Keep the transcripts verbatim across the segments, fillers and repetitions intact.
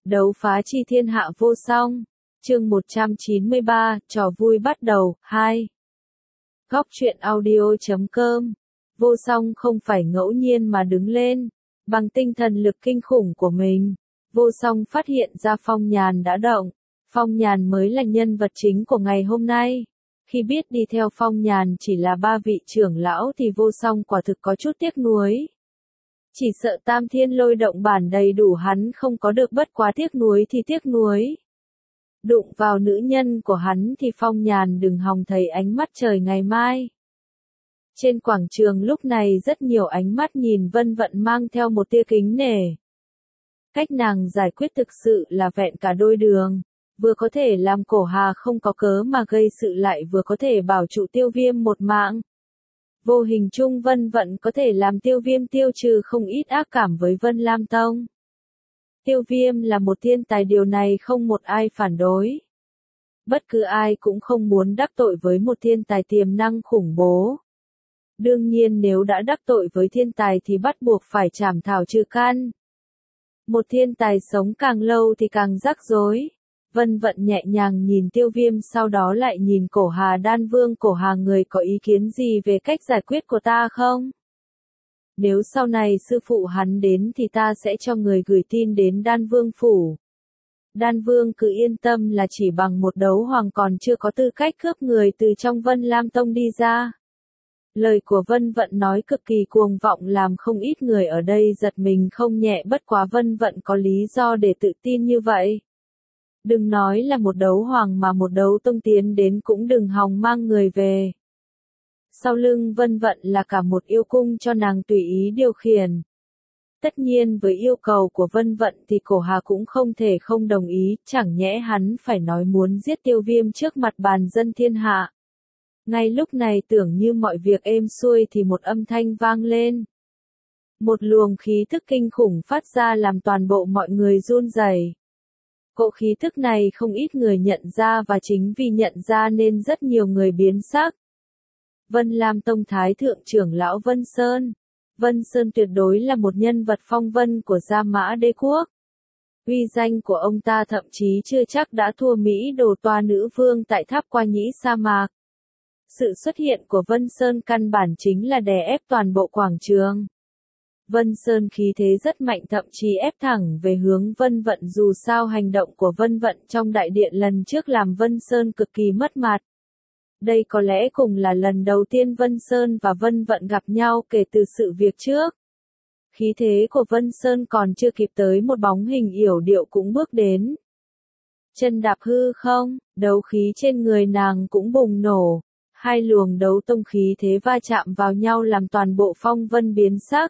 Đấu phá chi thiên hạ vô song. Chương một trăm chín mươi ba, trò vui bắt đầu. hai. Góc truyện audio chấm com. Vô song không phải ngẫu nhiên mà đứng lên. Bằng tinh thần lực kinh khủng của mình, vô song phát hiện ra Phong Nhàn đã động. Phong Nhàn mới là nhân vật chính của ngày hôm nay. Khi biết đi theo Phong Nhàn chỉ là ba vị trưởng lão thì vô song quả thực có chút tiếc nuối. Chỉ sợ Tam Thiên Lôi Động bản đầy đủ hắn không có được, bất quá tiếc nuối thì tiếc nuối. Đụng vào nữ nhân của hắn thì Phong Nhàn đừng hòng thấy ánh mắt trời ngày mai. Trên quảng trường lúc này rất nhiều ánh mắt nhìn Vân Vận mang theo một tia kính nể. Cách nàng giải quyết thực sự là vẹn cả đôi đường, vừa có thể làm Cổ Hà không có cớ mà gây sự lại vừa có thể bảo trụ Tiêu Viêm một mạng. Vô hình chung Vân Vận có thể làm Tiêu Viêm tiêu trừ không ít ác cảm với Vân Lam Tông. Tiêu Viêm là một thiên tài, điều này không một ai phản đối. Bất cứ ai cũng không muốn đắc tội với một thiên tài tiềm năng khủng bố. Đương nhiên nếu đã đắc tội với thiên tài thì bắt buộc phải trảm thảo trừ căn. Một thiên tài sống càng lâu thì càng rắc rối. Vân Vận nhẹ nhàng nhìn Tiêu Viêm, sau đó lại nhìn Cổ Hà Đan Vương. Cổ Hà, người có ý kiến gì về cách giải quyết của ta không? Nếu sau này sư phụ hắn đến thì ta sẽ cho người gửi tin đến Đan Vương phủ. Đan Vương cứ yên tâm là chỉ bằng một đấu hoàng còn chưa có tư cách cướp người từ trong Vân Lam Tông đi ra. Lời của Vân Vận nói cực kỳ cuồng vọng làm không ít người ở đây giật mình không nhẹ, bất quá Vân Vận có lý do để tự tin như vậy. Đừng nói là một đấu hoàng mà một đấu tông tiến đến cũng đừng hòng mang người về. Sau lưng Vân Vận là cả một yêu cung cho nàng tùy ý điều khiển. Tất nhiên với yêu cầu của Vân Vận thì Cổ Hà cũng không thể không đồng ý, chẳng nhẽ hắn phải nói muốn giết Tiêu Viêm trước mặt bàn dân thiên hạ. Ngay lúc này tưởng như mọi việc êm xuôi thì một âm thanh vang lên. Một luồng khí thức kinh khủng phát ra làm toàn bộ mọi người run rẩy. Cỗ khí thức này không ít người nhận ra và chính vì nhận ra nên rất nhiều người biến sắc. Vân Lam Tông Thái Thượng trưởng lão Vân Sơn. Vân Sơn tuyệt đối là một nhân vật phong vân của Gia Mã Đế Quốc. Uy danh của ông ta thậm chí chưa chắc đã thua Mỹ Đồ Toa nữ vương tại Tháp Qua Nhĩ sa mạc. Sự xuất hiện của Vân Sơn căn bản chính là đè ép toàn bộ quảng trường. Vân Sơn khí thế rất mạnh, thậm chí ép thẳng về hướng Vân Vận, dù sao hành động của Vân Vận trong đại điện lần trước làm Vân Sơn cực kỳ mất mặt. Đây có lẽ cùng là lần đầu tiên Vân Sơn và Vân Vận gặp nhau kể từ sự việc trước. Khí thế của Vân Sơn còn chưa kịp tới một bóng hình yểu điệu cũng bước đến. Chân đạp hư không, đấu khí trên người nàng cũng bùng nổ. Hai luồng đấu tông khí thế va chạm vào nhau làm toàn bộ phong vân biến sắc.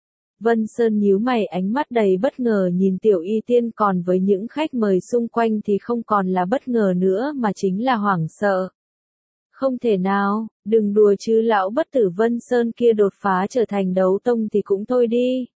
Vân Sơn nhíu mày, ánh mắt đầy bất ngờ nhìn Tiểu Y Tiên, còn với những khách mời xung quanh thì không còn là bất ngờ nữa mà chính là hoảng sợ. Không thể nào, đừng đùa chứ, lão bất tử Vân Sơn kia đột phá trở thành đấu tông thì cũng thôi đi.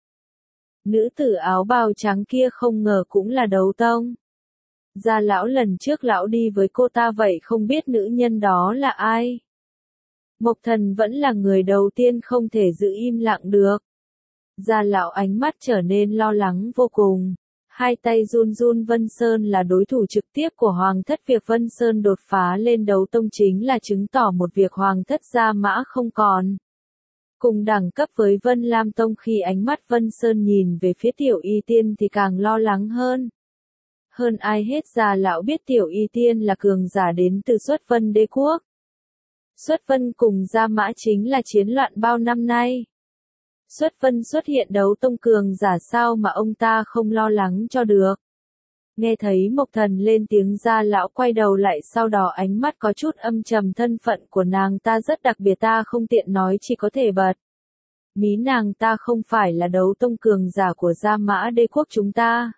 Nữ tử áo bào trắng kia không ngờ cũng là đấu tông. Gia lão lần trước lão đi với cô ta, vậy không biết nữ nhân đó là ai? Mộc Thần vẫn là người đầu tiên không thể giữ im lặng được. Gia lão ánh mắt trở nên lo lắng vô cùng. Hai tay run run. Vân Sơn là đối thủ trực tiếp của Hoàng thất, việc Vân Sơn đột phá lên đấu tông chính là chứng tỏ một việc Hoàng thất Gia Mã không còn cùng đẳng cấp với Vân Lam Tông. Khi ánh mắt Vân Sơn nhìn về phía Tiểu Y Tiên thì càng lo lắng hơn. Hơn ai hết Gia lão biết Tiểu Y Tiên là cường giả đến từ Xuất Vân Đế Quốc. Xuất Vân cùng Gia Mã chính là chiến loạn bao năm nay. Xuất Vân xuất hiện đấu tông cường giả, sao mà ông ta không lo lắng cho được. Nghe thấy Mộc Thần lên tiếng, Gia lão quay đầu lại, sau đó ánh mắt có chút âm trầm. Thân phận của nàng ta rất đặc biệt, ta không tiện nói, chỉ có thể bật mí nàng ta không phải là đấu tông cường giả của Gia Mã Đế Quốc chúng ta.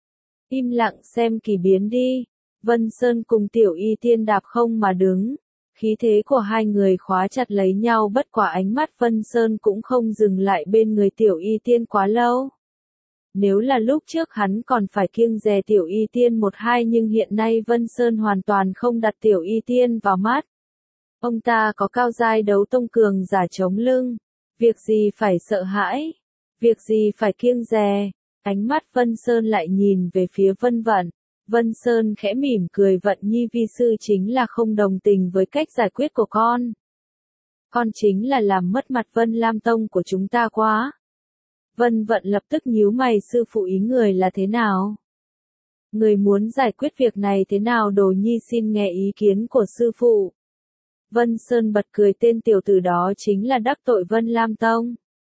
Im lặng xem kỳ biến đi. Vân Sơn cùng Tiểu Y Tiên đạp không mà đứng. Khí thế của hai người khóa chặt lấy nhau, bất quả ánh mắt Vân Sơn cũng không dừng lại bên người Tiểu Y Tiên quá lâu. Nếu là lúc trước hắn còn phải kiêng dè Tiểu Y Tiên một hai, nhưng hiện nay Vân Sơn hoàn toàn không đặt Tiểu Y Tiên vào mắt. Ông ta có cao giai đấu tông cường giả chống lưng. Việc gì phải sợ hãi? Việc gì phải kiêng dè? Ánh mắt Vân Sơn lại nhìn về phía Vân Vận. Vân Sơn khẽ mỉm cười, Vận Nhi vi sư chính là không đồng tình với cách giải quyết của con. Con chính là làm mất mặt Vân Lam Tông của chúng ta quá. Vân Vận lập tức nhíu mày, sư phụ ý người là thế nào? Người muốn giải quyết việc này thế nào? Đồ Nhi xin nghe ý kiến của sư phụ. Vân Sơn bật cười, tên tiểu tử đó chính là đắc tội Vân Lam Tông.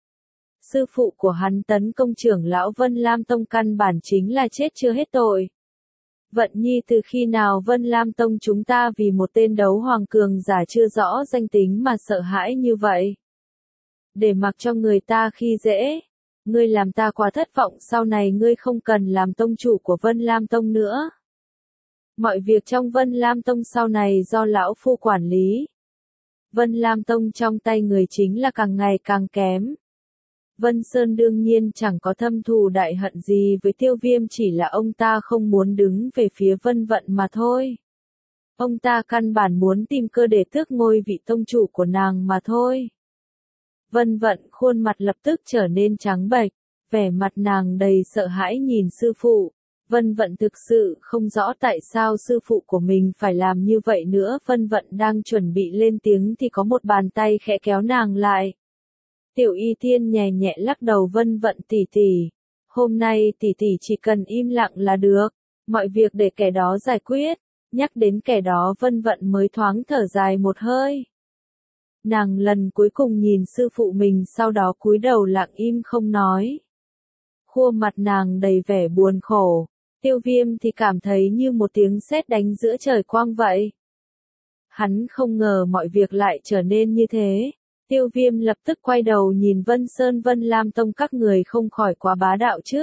Sư phụ của hắn tấn công trưởng lão Vân Lam Tông, căn bản chính là chết chưa hết tội. Vận Nhi, từ khi nào Vân Lam Tông chúng ta vì một tên đấu hoàng cường giả chưa rõ danh tính mà sợ hãi như vậy? Để mặc cho người ta khi dễ. Ngươi làm ta quá thất vọng, sau này ngươi không cần làm tông chủ của Vân Lam Tông nữa. Mọi việc trong Vân Lam Tông sau này do lão phu quản lý. Vân Lam Tông trong tay người chính là càng ngày càng kém. Vân Sơn đương nhiên chẳng có thâm thù đại hận gì với Tiêu Viêm, chỉ là ông ta không muốn đứng về phía Vân Vận mà thôi. Ông ta căn bản muốn tìm cơ để tước ngôi vị tông chủ của nàng mà thôi. Vân Vận khuôn mặt lập tức trở nên trắng bệch, vẻ mặt nàng đầy sợ hãi nhìn sư phụ. Vân Vận thực sự không rõ tại sao sư phụ của mình phải làm như vậy nữa. Vân Vận đang chuẩn bị lên tiếng thì có một bàn tay khẽ kéo nàng lại. Tiểu Y Tiên nhẹ nhẹ lắc đầu, Vân Vận tỷ tỷ, hôm nay tỷ tỷ chỉ cần im lặng là được, mọi việc để kẻ đó giải quyết. Nhắc đến kẻ đó, Vân Vận mới thoáng thở dài một hơi. Nàng lần cuối cùng nhìn sư phụ mình, sau đó cúi đầu lặng im không nói. Khuôn mặt nàng đầy vẻ buồn khổ. Tiêu Viêm thì cảm thấy như một tiếng sét đánh giữa trời quang vậy. Hắn không ngờ mọi việc lại trở nên như thế. Tiêu Viêm lập tức quay đầu nhìn Vân Sơn, Vân Lam Tông các người không khỏi quá bá đạo chứ.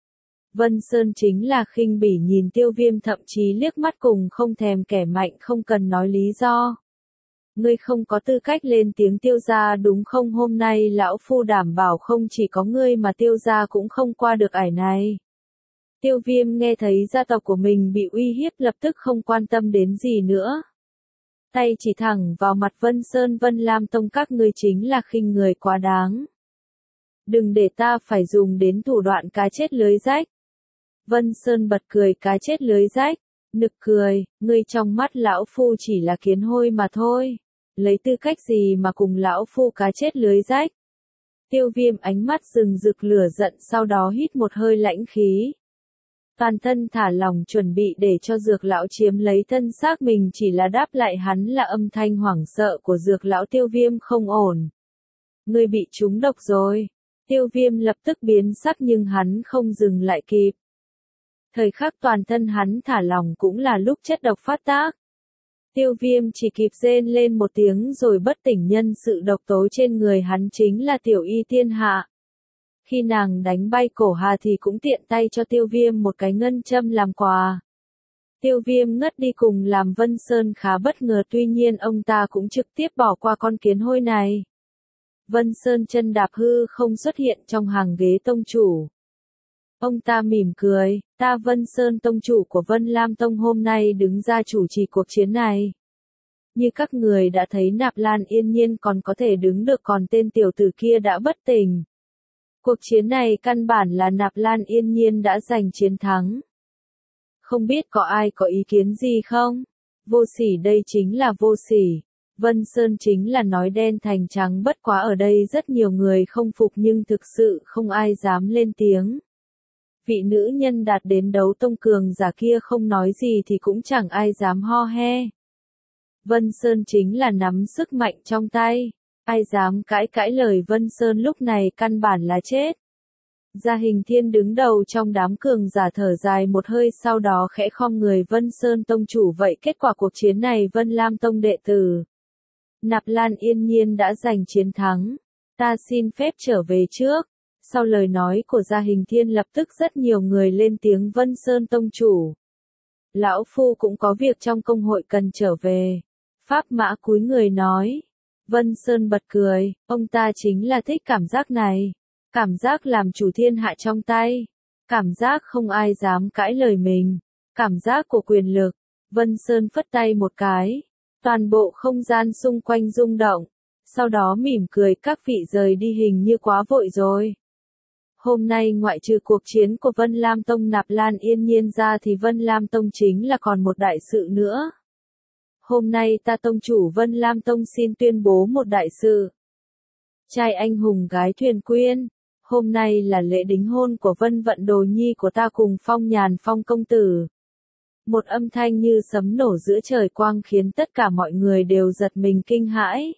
Vân Sơn chính là khinh bỉ nhìn Tiêu Viêm, thậm chí liếc mắt cùng không thèm, kẻ mạnh không cần nói lý do. Ngươi không có tư cách lên tiếng Tiêu gia đúng không? Hôm nay lão phu đảm bảo không chỉ có ngươi mà Tiêu gia cũng không qua được ải này. Tiêu Viêm nghe thấy gia tộc của mình bị uy hiếp, lập tức không quan tâm đến gì nữa. Tay chỉ thẳng vào mặt Vân Sơn, Vân Lam Tông các ngươi chính là khinh người quá đáng. Đừng để ta phải dùng đến thủ đoạn cá chết lưới rách. Vân Sơn bật cười, cá chết lưới rách, nực cười, ngươi trong mắt lão phu chỉ là kiến hôi mà thôi. Lấy tư cách gì mà cùng lão phu cá chết lưới rách? Tiêu Viêm ánh mắt rừng rực lửa giận, sau đó hít một hơi lãnh khí. Toàn thân thả lỏng chuẩn bị để cho dược lão chiếm lấy thân xác mình, chỉ là đáp lại hắn là âm thanh hoảng sợ của dược lão. Tiêu Viêm không ổn. Ngươi bị trúng độc rồi. Tiêu Viêm lập tức biến sắc nhưng hắn không dừng lại kịp. Thời khắc toàn thân hắn thả lỏng cũng là lúc chất độc phát tác. Tiêu Viêm chỉ kịp rên lên một tiếng rồi bất tỉnh, nhân sự độc tố trên người hắn chính là Tiểu Y Tiên hạ. Khi nàng đánh bay cổ Hà thì cũng tiện tay cho Tiêu Viêm một cái ngân châm làm quà. Tiêu Viêm ngất đi, cùng làm Vân Sơn khá bất ngờ, tuy nhiên ông ta cũng trực tiếp bỏ qua con kiến hôi này. Vân Sơn chân đạp hư không xuất hiện trong hàng ghế tông chủ. Ông ta mỉm cười, ta Vân Sơn tông chủ của Vân Lam Tông hôm nay đứng ra chủ trì cuộc chiến này. Như các người đã thấy, Nạp Lan Yên Nhiên còn có thể đứng được, còn tên tiểu tử kia đã bất tỉnh. Cuộc chiến này căn bản là Nạp Lan Yên Nhiên đã giành chiến thắng. Không biết có ai có ý kiến gì không? Vô sỉ, đây chính là vô sỉ. Vân Sơn chính là nói đen thành trắng, bất quá ở đây rất nhiều người không phục nhưng thực sự không ai dám lên tiếng. Vị nữ nhân đạt đến đấu tông cường giả kia không nói gì thì cũng chẳng ai dám ho he. Vân Sơn chính là nắm sức mạnh trong tay. Ai dám cãi cãi lời Vân Sơn lúc này căn bản là chết. Gia Hình Thiên đứng đầu trong đám cường giả thở dài một hơi, sau đó khẽ khom người, Vân Sơn tông chủ, vậy kết quả cuộc chiến này Vân Lam Tông đệ tử Nạp Lan Yên Nhiên đã giành chiến thắng. Ta xin phép trở về trước. Sau lời nói của Gia Hình Thiên lập tức rất nhiều người lên tiếng, Vân Sơn tông chủ. Lão phu cũng có việc trong công hội cần trở về. Pháp Mã cúi người nói. Vân Sơn bật cười, ông ta chính là thích cảm giác này. Cảm giác làm chủ thiên hạ trong tay. Cảm giác không ai dám cãi lời mình. Cảm giác của quyền lực. Vân Sơn phất tay một cái. Toàn bộ không gian xung quanh rung động. Sau đó mỉm cười, các vị rời đi, hình như quá vội rồi. Hôm nay ngoại trừ cuộc chiến của Vân Lam Tông Nạp Lan Yên Nhiên ra thì Vân Lam Tông chính là còn một đại sự nữa. Hôm nay ta tông chủ Vân Lam Tông xin tuyên bố một đại sự. Trai anh hùng gái thuyền quyên. Hôm nay là lễ đính hôn của Vân Vận đồ nhi của ta cùng Phong Nhàn Phong công tử. Một âm thanh như sấm nổ giữa trời quang khiến tất cả mọi người đều giật mình kinh hãi.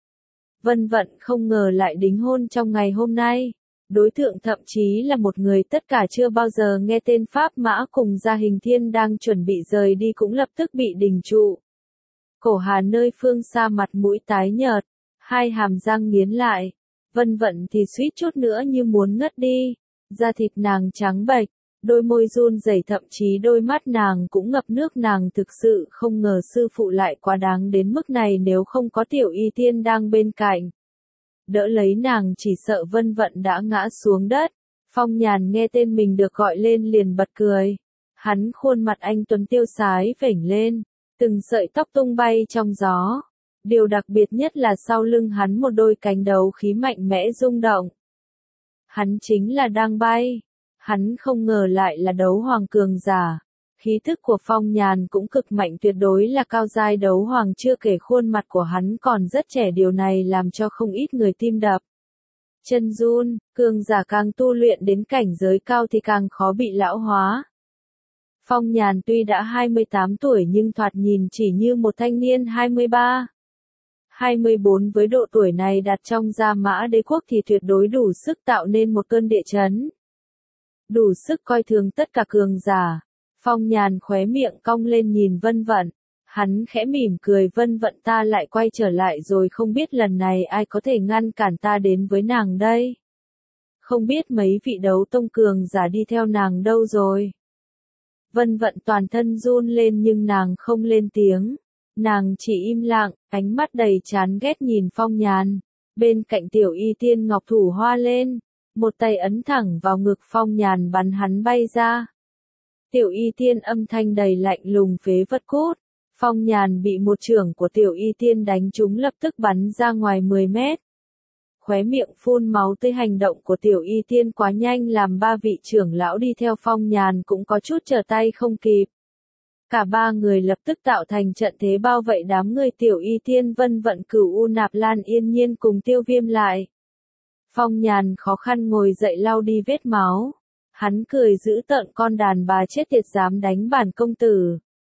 Vân Vận không ngờ lại đính hôn trong ngày hôm nay. Đối tượng thậm chí là một người tất cả chưa bao giờ nghe tên Pháp Mã cùng Gia Hình Thiên đang chuẩn bị rời đi cũng lập tức bị đình trụ. Cổ Hà nơi phương xa mặt mũi tái nhợt, hai hàm răng nghiến lại. Vân Vận thì suýt chút nữa như muốn ngất đi, da thịt nàng trắng bệch, đôi môi run rẩy thậm chí đôi mắt nàng cũng ngập nước, nàng thực sự không ngờ sư phụ lại quá đáng đến mức này, nếu không có Tiểu Y Tiên đang bên cạnh. Đỡ lấy nàng chỉ sợ Vân Vận đã ngã xuống đất. Phong Nhàn nghe tên mình được gọi lên liền bật cười. Hắn khuôn mặt anh tuấn tiêu sái vểnh lên, từng sợi tóc tung bay trong gió. Điều đặc biệt nhất là sau lưng hắn một đôi cánh đấu khí mạnh mẽ rung động. Hắn chính là đang bay. Hắn không ngờ lại là đấu hoàng cường giả. Khí thức của Phong Nhàn cũng cực mạnh, tuyệt đối là cao giai đấu hoàng, chưa kể khuôn mặt của hắn còn rất trẻ, điều này làm cho không ít người tim đập. Chân run, cường giả càng tu luyện đến cảnh giới cao thì càng khó bị lão hóa. Phong Nhàn tuy đã hai mươi tám tuổi nhưng thoạt nhìn chỉ như một thanh niên hai mươi ba, hai mươi bốn, với độ tuổi này đặt trong Gia Mã Đế quốc thì tuyệt đối đủ sức tạo nên một cơn địa chấn. Đủ sức coi thường tất cả cường giả. Phong Nhàn khóe miệng cong lên nhìn Vân Vận. Hắn khẽ mỉm cười, Vân Vận ta lại quay trở lại rồi, không biết lần này ai có thể ngăn cản ta đến với nàng đây. Không biết mấy vị đấu tông cường giả đi theo nàng đâu rồi. Vân Vận toàn thân run lên nhưng nàng không lên tiếng. Nàng chỉ im lặng, ánh mắt đầy chán ghét nhìn Phong Nhàn. Bên cạnh Tiểu Y Tiên ngọc thủ hoa lên. Một tay ấn thẳng vào ngực Phong Nhàn bắn hắn bay ra. Tiểu Y Tiên âm thanh đầy lạnh lùng, phế vật cút. Phong Nhàn bị một chưởng của Tiểu Y Tiên đánh trúng lập tức bắn ra ngoài mười mét. Khóe miệng phun máu tươi, hành động của Tiểu Y Tiên quá nhanh làm ba vị trưởng lão đi theo Phong Nhàn cũng có chút trở tay không kịp. Cả ba người lập tức tạo thành trận thế bao vây đám người Tiểu Y Tiên, Vân Vận, Cửu U, Nạp Lan Yên Nhiên cùng Tiêu Viêm lại. Phong Nhàn khó khăn ngồi dậy lau đi vết máu. Hắn cười dữ tợn, con đàn bà chết tiệt dám đánh bản công tử.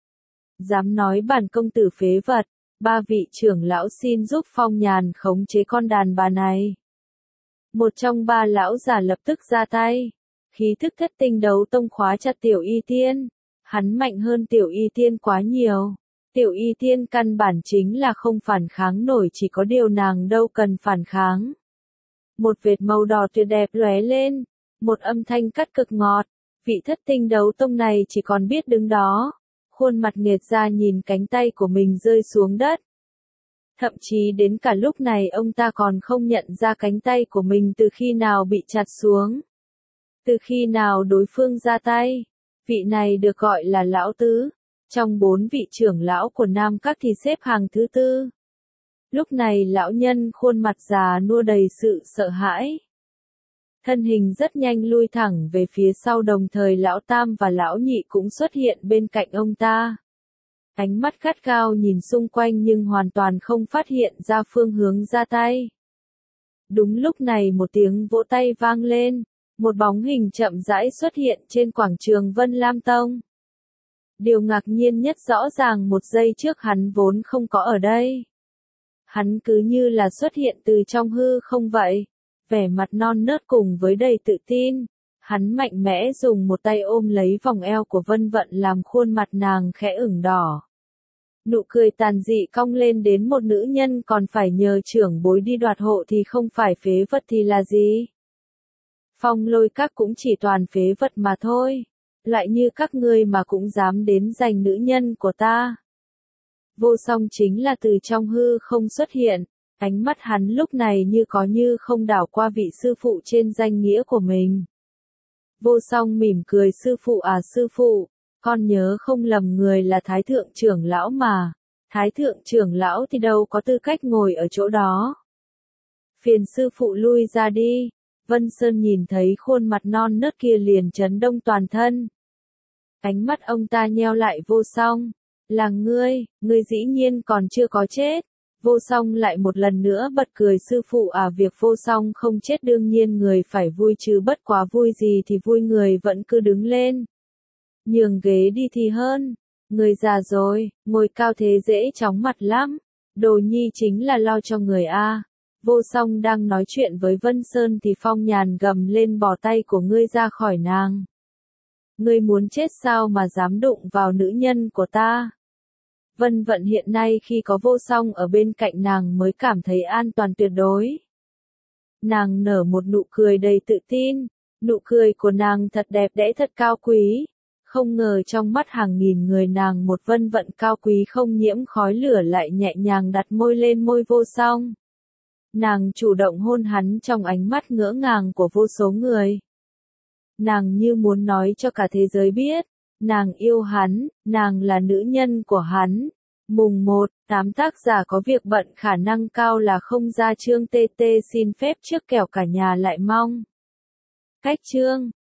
Dám nói bản công tử phế vật. Ba vị trưởng lão xin giúp Phong Nhàn khống chế con đàn bà này. Một trong ba lão già lập tức ra tay. Khí thức thất tinh đấu tông khóa chặt Tiểu Y Tiên. Hắn mạnh hơn Tiểu Y Tiên quá nhiều. Tiểu Y Tiên căn bản chính là không phản kháng nổi, chỉ có điều nàng đâu cần phản kháng. Một vệt màu đỏ tuyệt đẹp lóe lên. Một âm thanh cắt cực ngọt. Vị thất tinh đấu tông này chỉ còn biết đứng đó. Khuôn mặt nghiệt ra nhìn cánh tay của mình rơi xuống đất. Thậm chí đến cả lúc này ông ta còn không nhận ra cánh tay của mình từ khi nào bị chặt xuống. Từ khi nào đối phương ra tay. Vị này được gọi là lão tứ. Trong bốn vị trưởng lão của Nam Các thì xếp hàng thứ tư. Lúc này lão nhân khuôn mặt già nua đầy sự sợ hãi. Thân hình rất nhanh lui thẳng về phía sau, đồng thời lão tam và lão nhị cũng xuất hiện bên cạnh ông ta. Ánh mắt gắt gao nhìn xung quanh nhưng hoàn toàn không phát hiện ra phương hướng ra tay. Đúng lúc này một tiếng vỗ tay vang lên, một bóng hình chậm rãi xuất hiện trên quảng trường Vân Lam Tông. Điều ngạc nhiên nhất, rõ ràng một giây trước hắn vốn không có ở đây. Hắn cứ như là xuất hiện từ trong hư không vậy. Vẻ mặt non nớt cùng với đầy tự tin, hắn mạnh mẽ dùng một tay ôm lấy vòng eo của Vân Vận làm khuôn mặt nàng khẽ ửng đỏ. Nụ cười tàn dị cong lên, đến một nữ nhân còn phải nhờ trưởng bối đi đoạt hộ thì không phải phế vật thì là gì? Phong Lôi Các cũng chỉ toàn phế vật mà thôi. Lại như các ngươi mà cũng dám đến giành nữ nhân của ta. Vô Song chính là từ trong hư không xuất hiện. Ánh mắt hắn lúc này như có như không đảo qua vị sư phụ trên danh nghĩa của mình. Vô Song mỉm cười, sư phụ à sư phụ, con nhớ không lầm người là Thái thượng trưởng lão mà. Thái thượng trưởng lão thì đâu có tư cách ngồi ở chỗ đó. Phiền sư phụ lui ra đi. Vân Sơn nhìn thấy khuôn mặt non nớt kia liền chấn động toàn thân. Ánh mắt ông ta nheo lại. Vô Song, là ngươi, ngươi dĩ nhiên còn chưa có chết. Vô Song lại một lần nữa bật cười. Sư phụ à, việc Vô Song không chết đương nhiên người phải vui chứ, bất quá vui gì thì vui, người vẫn cứ đứng lên. Nhường ghế đi thì hơn, người già rồi, ngồi cao thế dễ chóng mặt lắm. Đồ nhi chính là lo cho người a. Vô Song đang nói chuyện với Vân Sơn thì Phong Nhàn gầm lên, bỏ tay của ngươi ra khỏi nàng. Ngươi muốn chết sao mà dám đụng vào nữ nhân của ta? Vân Vận hiện nay khi có Vô Song ở bên cạnh nàng mới cảm thấy an toàn tuyệt đối. Nàng nở một nụ cười đầy tự tin, nụ cười của nàng thật đẹp đẽ, thật cao quý. Không ngờ trong mắt hàng nghìn người nàng một Vân Vận cao quý không nhiễm khói lửa lại nhẹ nhàng đặt môi lên môi Vô Song. Nàng chủ động hôn hắn trong ánh mắt ngỡ ngàng của vô số người. Nàng như muốn nói cho cả thế giới biết, nàng yêu hắn, nàng là nữ nhân của hắn. Mùng một, tám tác giả có việc bận khả năng cao là không ra chương tê tê xin phép trước kẻo cả nhà lại mong. Cách chương